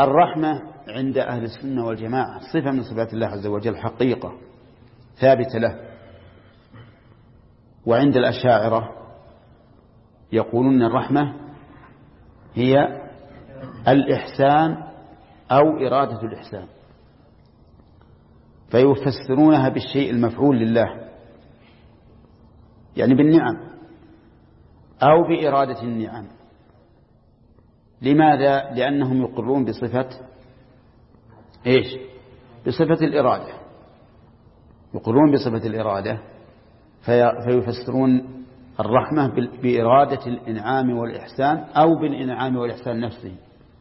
الرحمة عند أهل السنة والجماعة صفة من صفات الله عز وجل، حقيقة ثابتة له. وعند الأشاعرة يقولون الرحمة هي الإحسان أو إرادة الإحسان، فيفسرونها بالشيء المفعول لله، يعني بالنعم أو بإرادة النعم. لماذا؟ لأنهم يقرون بصفة إيش؟ بصفة الإرادة، يقرون بصفة الإرادة، فيفسرون الرحمة بإرادة الإنعام والإحسان أو بالإنعام والإحسان نفسه.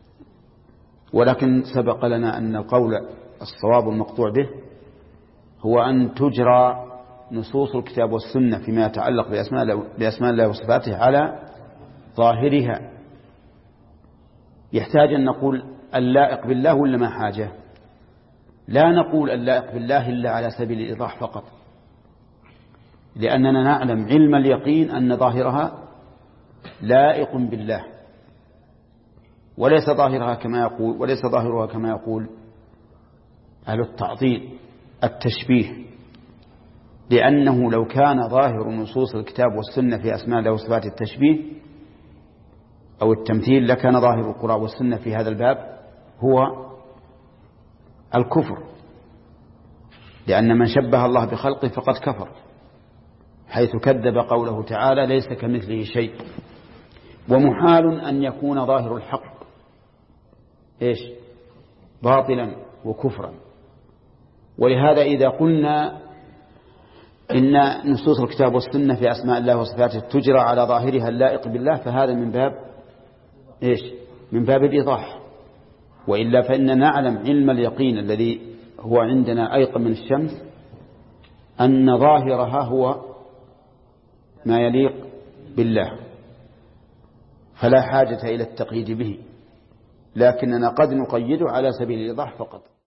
ولكن سبق لنا أن القول الصواب المقطوع به هو أن تجرى نصوص الكتاب والسنة فيما يتعلق بأسماء الله وصفاته على ظاهرها. يحتاج أن نقول اللائق بالله ولا ما حاجة؟ لا نقول اللائق بالله إلا على سبيل الإيضاح فقط، لأننا نعلم علم اليقين أن ظاهرها لائق بالله، وليس ظاهرها كما يقول أهل التعطيل التشبيه، لأنه لو كان ظاهر نصوص الكتاب والسنة في أسماء الله وصفات التشبيه أو التمثيل لكان ظاهر القرآن والسنة في هذا الباب هو الكفر، لأن من شبه الله بخلقه فقد كفر، حيث كذب قوله تعالى ليس كمثله شيء. ومحال أن يكون ظاهر الحق إيش؟ باطلا وكفرا. ولهذا إذا قلنا إن نصوص الكتاب والسنة في أسماء الله وصفاته تجرى على ظاهرها اللائق بالله، فهذا من باب إيش؟ من باب الإيضاح. وإلا فإننا نعلم علم اليقين الذي هو عندنا أيقن من الشمس أن ظاهرها هو ما يليق بالله، فلا حاجة إلى التقييد به، لكننا قد نقيده على سبيل الإيضاح فقط.